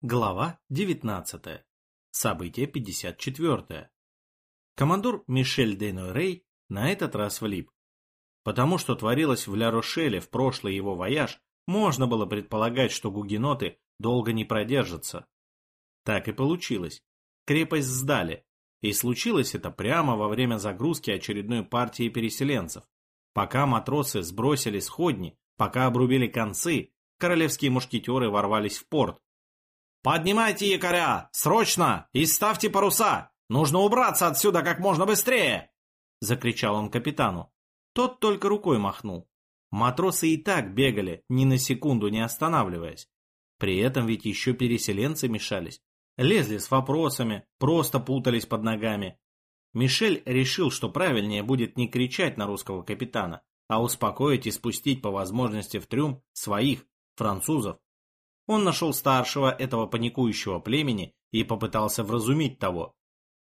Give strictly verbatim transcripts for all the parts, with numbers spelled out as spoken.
Глава девятнадцатая. Событие пятьдесят четвёртое. Командор Мишель де Нойрей на этот раз влип. Потому что творилось в Ля-Рошеле в прошлый его вояж, можно было предполагать, что гугеноты долго не продержатся. Так и получилось. Крепость сдали. И случилось это прямо во время загрузки очередной партии переселенцев. Пока матросы сбросили сходни, пока обрубили концы, королевские мушкетеры ворвались в порт. «Поднимайте якоря! Срочно! И ставьте паруса! Нужно убраться отсюда как можно быстрее!» Закричал он капитану. Тот только рукой махнул. Матросы и так бегали, ни на секунду не останавливаясь. При этом ведь еще переселенцы мешались. Лезли с вопросами, просто путались под ногами. Мишель решил, что правильнее будет не кричать на русского капитана, а успокоить и спустить по возможности в трюм своих, французов. Он нашел старшего этого паникующего племени и попытался вразумить того.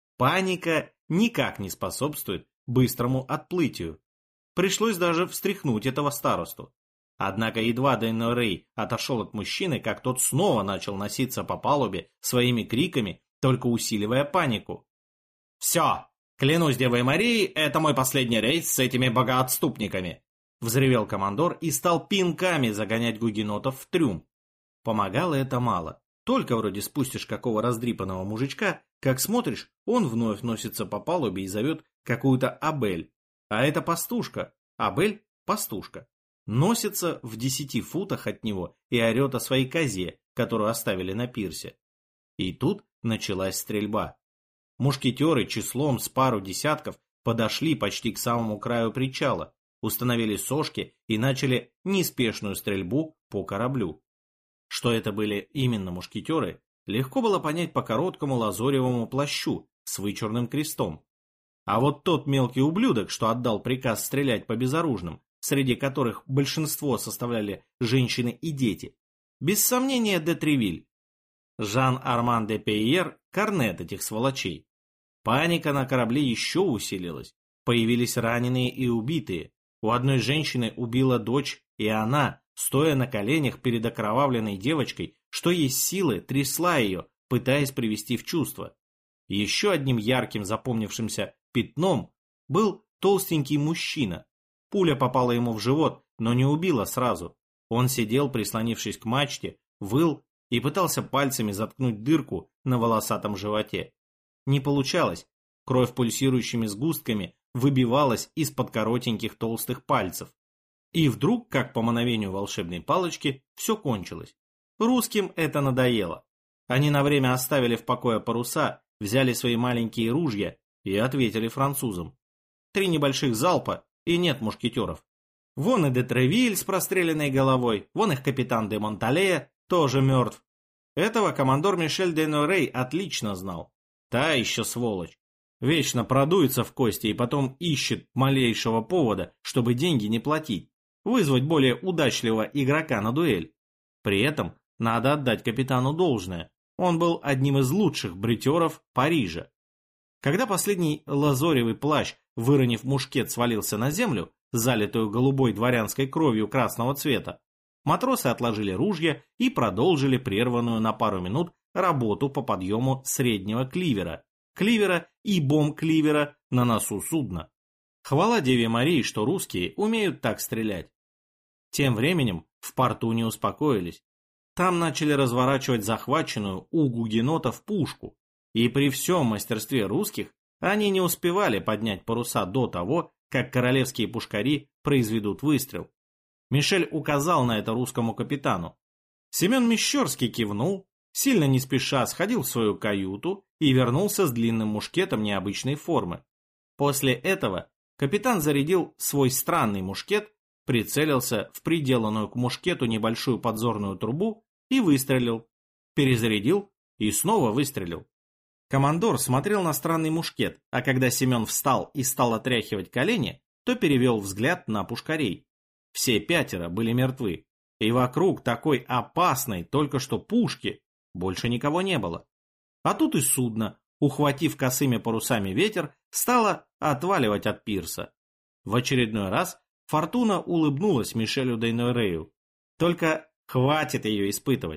Паника никак не способствует быстрому отплытию. Пришлось даже встряхнуть этого старосту. Однако едва де Нойрей отошел от мужчины, как тот снова начал носиться по палубе своими криками, только усиливая панику. «Все! Клянусь Девой Марией, это мой последний рейс с этими богоотступниками!» Взревел командор и стал пинками загонять гугенотов в трюм. Помогало это мало. Только вроде спустишь какого раздрипанного мужичка, как смотришь, он вновь носится по палубе и зовет какую-то Абель. А это пастушка. Абель – пастушка. Носится в десяти футах от него и орет о своей козе, которую оставили на пирсе. И тут началась стрельба. Мушкетеры числом с пару десятков подошли почти к самому краю причала, установили сошки и начали неспешную стрельбу по кораблю. Что это были именно мушкетеры, легко было понять по короткому лазоревому плащу с вычурным крестом. А вот тот мелкий ублюдок, что отдал приказ стрелять по безоружным, среди которых большинство составляли женщины и дети, без сомнения де Тревиль. Жан-Арман де Пейер – корнет этих сволочей. Паника на корабле еще усилилась. Появились раненые и убитые. У одной женщины убила дочь, и она, стоя на коленях перед окровавленной девочкой, что есть силы, трясла ее, пытаясь привести в чувство. Еще одним ярким запомнившимся пятном был толстенький мужчина. Пуля попала ему в живот, но не убила сразу. Он сидел, прислонившись к мачте, выл и пытался пальцами заткнуть дырку на волосатом животе. Не получалось. Кровь пульсирующими сгустками выбивалась из-под коротеньких толстых пальцев. И вдруг, как по мановению волшебной палочки, все кончилось. Русским это надоело. Они на время оставили в покое паруса, взяли свои маленькие ружья и ответили французам. Три небольших залпа, и нет мушкетеров. Вон и де Тревиль с простреленной головой, вон их капитан де Монтале тоже мертв. Этого командор Мишель де Нойрей отлично знал. Та еще сволочь. Вечно продуется в кости и потом ищет малейшего повода, чтобы деньги не платить. Вызвать более удачливого игрока на дуэль. При этом надо отдать капитану должное. Он был одним из лучших бритеров Парижа. Когда последний лазоревый плащ, выронив мушкет, свалился на землю, залитую голубой дворянской кровью красного цвета, матросы отложили ружья и продолжили прерванную на пару минут работу по подъему среднего кливера, кливера и бомб-кливера на носу судна. Хвала Деве Марии, что русские умеют так стрелять. Тем временем в порту не успокоились. Там начали разворачивать захваченную у гугенотов пушку. И при всем мастерстве русских они не успевали поднять паруса до того, как королевские пушкари произведут выстрел. Мишель указал на это русскому капитану. Семен Мещерский кивнул, сильно не спеша сходил в свою каюту и вернулся с длинным мушкетом необычной формы. После этого капитан зарядил свой странный мушкет, прицелился в приделанную к мушкету небольшую подзорную трубу и выстрелил. Перезарядил и снова выстрелил. Командор смотрел на странный мушкет, а когда Семен встал и стал отряхивать колени, то перевел взгляд на пушкарей. Все пятеро были мертвы, и вокруг такой опасной только что пушки больше никого не было. А тут и судно, ухватив косыми парусами ветер, стало отваливать от пирса. В очередной раз фортуна улыбнулась Мишелю де Нойрею. Только хватит ее испытывать.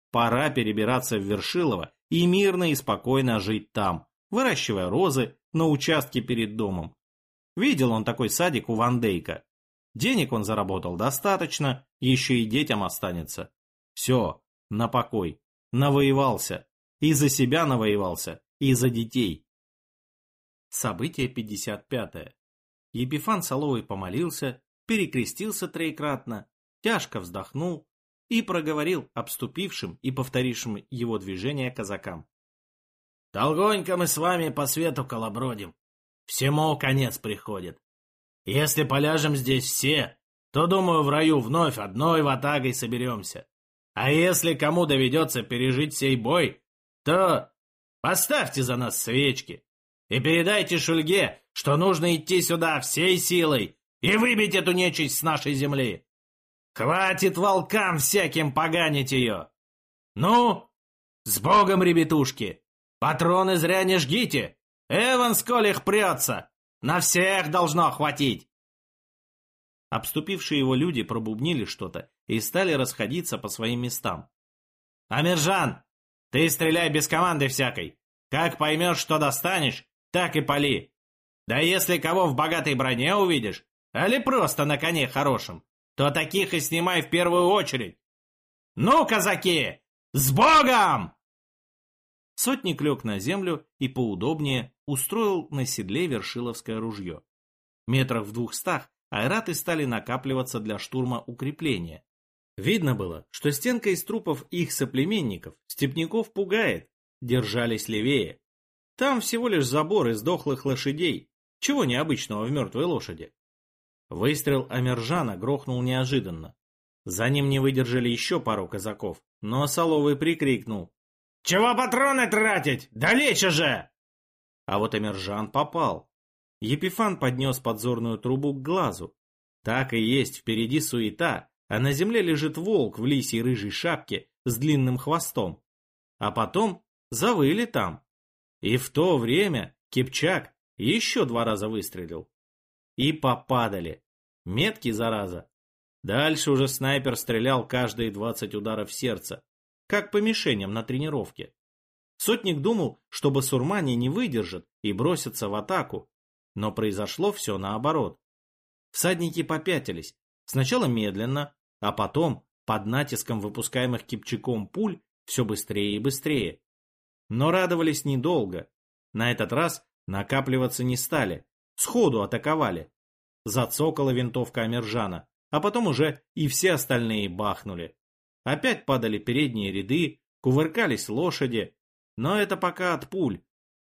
пора перебираться в Вершилово и мирно и спокойно жить там, выращивая розы на участке перед домом. Видел он такой садик у Ван Дейка. Денег он заработал достаточно, еще и детям останется. Все, на покой. Навоевался. И за себя навоевался, и за детей. Событие пятьдесят пятое. Епифан Соловий помолился, перекрестился троекратно, тяжко вздохнул и проговорил обступившим и повторившим его движение казакам. «Долгонько мы с вами по свету колобродим. Всему конец приходит. Если поляжем здесь все, то, думаю, в раю вновь одной ватагой соберемся. А если кому доведется пережить сей бой, то поставьте за нас свечки и передайте Шульге, что нужно идти сюда всей силой и выбить эту нечисть с нашей земли. Хватит волкам всяким поганить ее. Ну, с Богом, ребятушки! Патроны зря не жгите! Эван, сколь их прется! На всех должно хватить!» Обступившие его люди пробубнили что-то и стали расходиться по своим местам. «Амиржан, ты стреляй без команды всякой. Как поймешь, что достанешь, так и пали. Да если кого в богатой броне увидишь, али просто на коне хорошем, то таких и снимай в первую очередь. Ну, казаки, с Богом!» Сотник лег на землю и поудобнее устроил на седле вершиловское ружье. Метрах в двухстах айраты стали накапливаться для штурма укрепления. Видно было, что стенка из трупов их соплеменников степняков пугает, держались левее. Там всего лишь забор из дохлых лошадей, чего необычного в мертвой лошади. Выстрел Амиржана грохнул неожиданно. За ним не выдержали еще пару казаков, но Соловий прикрикнул: «Чего патроны тратить? Далече же!» А вот Амиржан попал. Епифан поднес подзорную трубу к глазу. Так и есть, впереди суета, а на земле лежит волк в лисьей рыжей шапке с длинным хвостом. А потом завыли там. И в то время Кипчак еще два раза выстрелил. И попадали. Меткий, зараза. Дальше уже снайпер стрелял каждые двадцать ударов сердца, как по мишеням на тренировке. Сотник думал, что басурмане не выдержат и бросятся в атаку, но произошло все наоборот. Всадники попятились, сначала медленно, а потом, под натиском выпускаемых Кипчаком пуль, все быстрее и быстрее. Но радовались недолго. На этот раз накапливаться не стали, сходу атаковали. Зацокала винтовка Амиржана, а потом уже и все остальные бахнули. Опять падали передние ряды, кувыркались лошади, но это пока от пуль.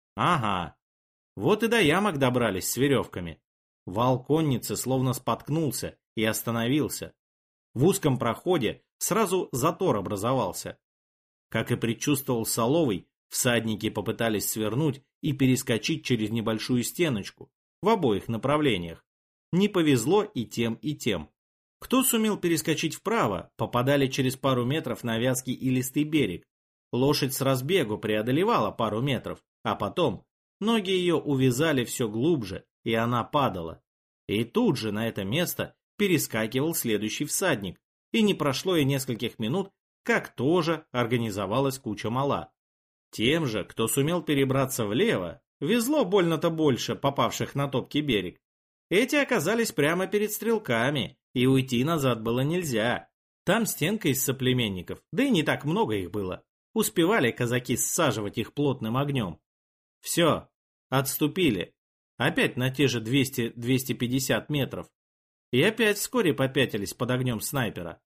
Ага, вот и до ямок добрались с веревками. Вал конницы словно споткнулся и остановился. В узком проходе сразу затор образовался. Как и предчувствовал Соловий, всадники попытались свернуть и перескочить через небольшую стеночку в обоих направлениях. Не повезло и тем, и тем. Кто сумел перескочить вправо, попадали через пару метров на вязкий илистый берег. Лошадь с разбегу преодолевала пару метров, а потом ноги ее увязали все глубже, и она падала. И тут же на это место перескакивал следующий всадник, и не прошло и нескольких минут, как тоже организовалась куча мала. Тем же, кто сумел перебраться влево, везло больно-то больше попавших на топкий берег. Эти оказались прямо перед стрелками, и уйти назад было нельзя. Там стенка из соплеменников, да и не так много их было. Успевали казаки саживать их плотным огнем. Все, отступили. Опять на те же двести — двести пятьдесят метров. И опять вскоре попятились под огнем снайпера.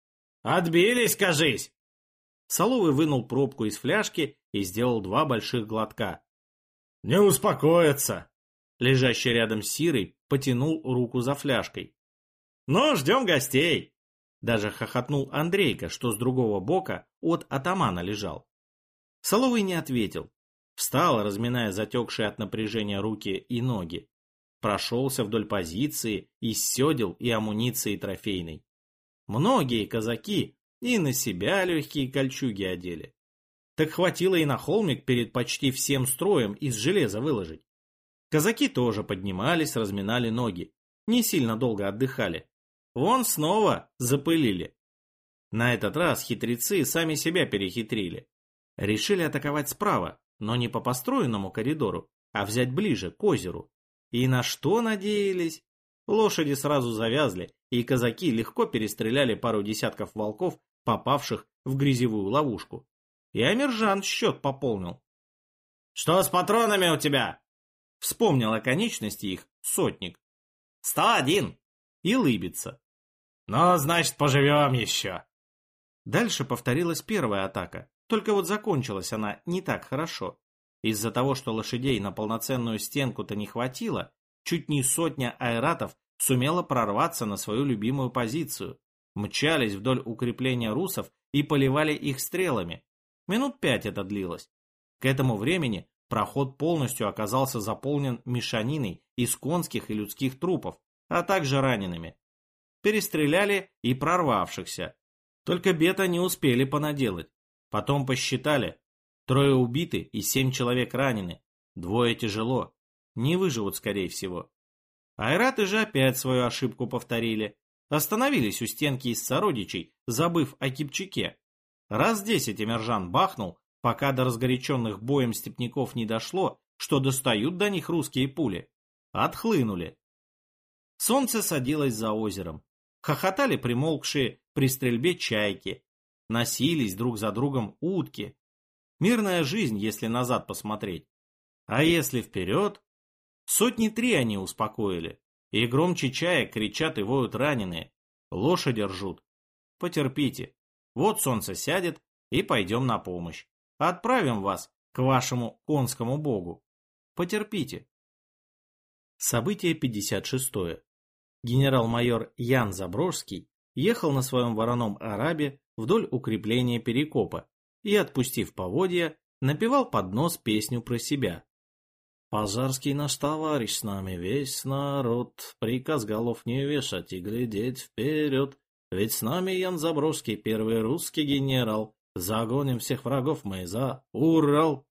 «Отбились, кажись!» Соловий вынул пробку из фляжки и сделал два больших глотка. «Не успокоятся!» Лежащий рядом Сирый потянул руку за фляжкой. «Ну, ждем гостей!» Даже хохотнул Андрейка, что с другого бока от атамана лежал. Соловий не ответил. Встал, разминая затекшие от напряжения руки и ноги. Прошелся вдоль позиции, из седел и амуниции трофейной. Многие казаки и на себя легкие кольчуги одели. Так хватило и на холмик перед почти всем строем из железа выложить. Казаки тоже поднимались, разминали ноги. Не сильно долго отдыхали. Вон снова запылили. На этот раз хитрецы сами себя перехитрили. Решили атаковать справа, но не по построенному коридору, а взять ближе, к озеру. И на что надеялись? Лошади сразу завязли, и казаки легко перестреляли пару десятков волков, попавших в грязевую ловушку. И Амиржан счет пополнил. «Что с патронами у тебя?» Вспомнил о конечности их сотник. «Сто один!» И лыбится. «Ну, значит, поживем еще!» Дальше повторилась первая атака, только вот закончилась она не так хорошо. Из-за того, что лошадей на полноценную стенку-то не хватило, чуть не сотня айратов сумела прорваться на свою любимую позицию. Мчались вдоль укрепления русов и поливали их стрелами. Минут пять это длилось. К этому времени проход полностью оказался заполнен мешаниной из конских и людских трупов, а также ранеными. Перестреляли и прорвавшихся. Только бета не успели понаделать. Потом посчитали. Трое убиты и семь человек ранены. Двое тяжело. Не выживут, скорее всего. Айраты же опять свою ошибку повторили. Остановились у стенки из сородичей, забыв о Кипчаке. Раз десять Амиржан бахнул, пока до разгоряченных боем степняков не дошло, что достают до них русские пули. Отхлынули. Солнце садилось за озером. Хохотали примолкшие при стрельбе чайки. Носились друг за другом утки. Мирная жизнь, если назад посмотреть. А если вперед? Сотни три они успокоили. И громче чаек кричат и воют раненые. Лошади ржут. Потерпите. Вот солнце сядет, и пойдем на помощь. Отправим вас к вашему конскому богу. Потерпите. Событие пятьдесят шестое. Генерал-майор Ян Заброжский ехал на своем вороном арабе вдоль укрепления Перекопа и, отпустив поводья, напевал под нос песню про себя. «Пожарский наш товарищ, с нами весь народ, приказ голов не вешать и глядеть вперед, ведь с нами Ян Заброжский, первый русский генерал, загоним всех врагов мы за Урал».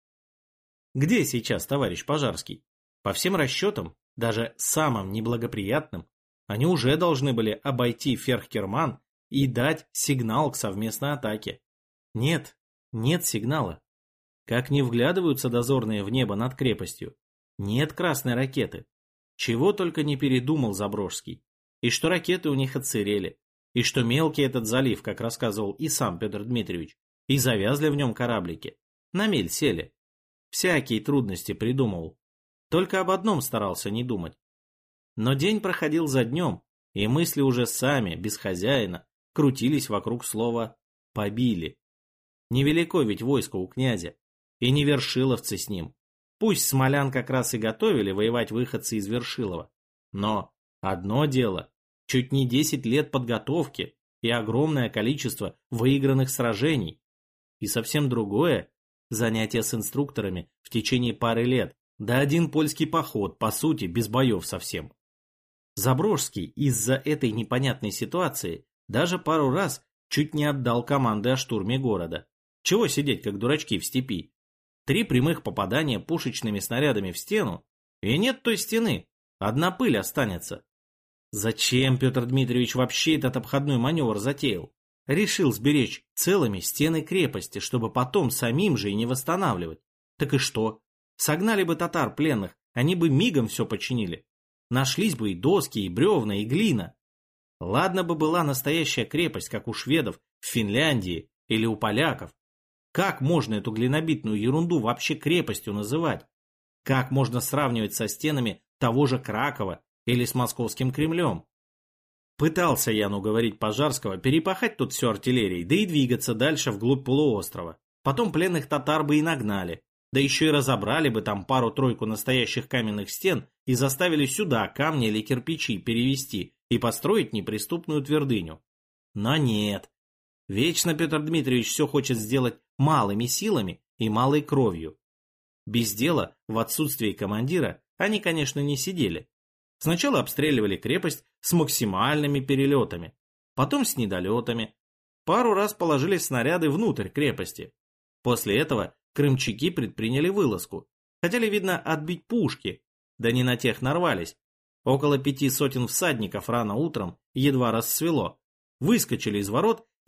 Где сейчас товарищ Пожарский? По всем расчетам, даже самым неблагоприятным, они уже должны были обойти Ферхкерман и дать сигнал к совместной атаке. Нет, нет сигнала. Как не вглядываются дозорные в небо над крепостью. Нет красной ракеты. Чего только не передумал Заброжский. И что ракеты у них отсырели. И что мелкий этот залив, как рассказывал и сам Петр Дмитриевич, и завязли в нем кораблики. На мель сели. Всякие трудности придумывал. Только об одном старался не думать. Но день проходил за днем, и мысли уже сами, без хозяина, крутились вокруг слова «побили». Невелико ведь войско у князя, и не вершиловцы с ним. Пусть смолян как раз и готовили воевать выходцы из Вершилова. Но одно дело, чуть не десять лет подготовки и огромное количество выигранных сражений. И совсем другое – занятие с инструкторами в течение пары лет, да один польский поход, по сути, без боев совсем. Заброжский из-за этой непонятной ситуации даже пару раз чуть не отдал команды о штурме города. Чего сидеть, как дурачки в степи? Три прямых попадания пушечными снарядами в стену, и нет той стены, одна пыль останется. Зачем Петр Дмитриевич вообще этот обходной маневр затеял? Решил сберечь целыми стены крепости, чтобы потом самим же и не восстанавливать. Так и что? Согнали бы татар пленных, они бы мигом все починили. Нашлись бы и доски, и бревна, и глина. Ладно бы была настоящая крепость, как у шведов в Финляндии или у поляков. Как можно эту глинобитную ерунду вообще крепостью называть? Как можно сравнивать со стенами того же Кракова или с московским Кремлем? Пытался Ян уговорить Пожарского перепахать тут всю артиллерией, да и двигаться дальше вглубь полуострова. Потом пленных татар бы и нагнали. Да еще и разобрали бы там пару-тройку настоящих каменных стен и заставили сюда камни или кирпичи перевести и построить неприступную твердыню. Но нет. Вечно Петр Дмитриевич все хочет сделать малыми силами и малой кровью. Без дела, в отсутствии командира, они, конечно, не сидели. Сначала обстреливали крепость с максимальными перелетами, потом с недолетами. Пару раз положили снаряды внутрь крепости. После этого крымчаки предприняли вылазку. Хотели, видно, отбить пушки, да не на тех нарвались. Около пяти сотен всадников рано утром, едва рассвело, выскочили из ворот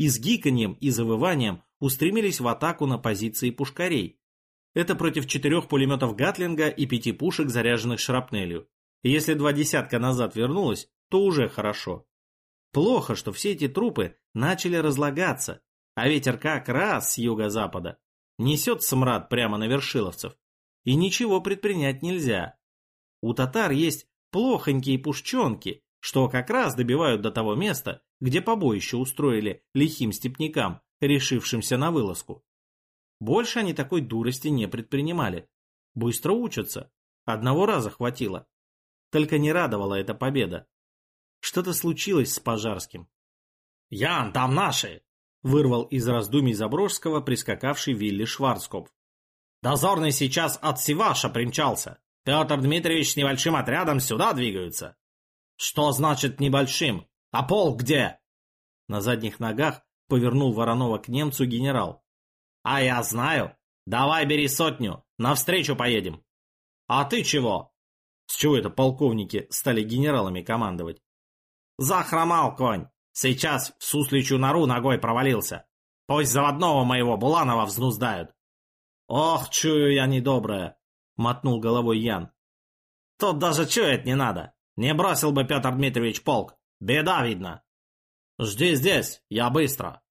и с гиканьем и завыванием устремились в атаку на позиции пушкарей. Это против четырех пулеметов Гатлинга и пяти пушек, заряженных шрапнелью. И если два десятка назад вернулось, то уже хорошо. Плохо, что все эти трупы начали разлагаться, а ветер как раз с юго-запада несет смрад прямо на вершиловцев. И ничего предпринять нельзя. У татар есть плохонькие пушченки, что как раз добивают до того места, где побоище устроили лихим степнякам, решившимся на вылазку. Больше они такой дурости не предпринимали. Быстро учатся. Одного раза хватило. Только не радовала эта победа. Что-то случилось с Пожарским. «Ян, там наши!» — вырвал из раздумий Заброжского прискакавший Вилли Шварцкопф. «Дозорный сейчас от Сиваша примчался. Петр Дмитриевич с небольшим отрядом сюда двигаются». «Что значит небольшим? А полк где?» На задних ногах повернул Воронова к немцу генерал. «А я знаю. Давай бери сотню, навстречу поедем». «А ты чего?» С чего это полковники стали генералами командовать? «Захромал конь. Сейчас в сусличью нору ногой провалился. Пусть заводного моего Буланова взнуздают». «Ох, чую я недоброе», — мотнул головой Ян. «Тут даже чуять не надо. Не бросил бы Петр Дмитриевич полк. Беда, видно». «Жди здесь, я быстро».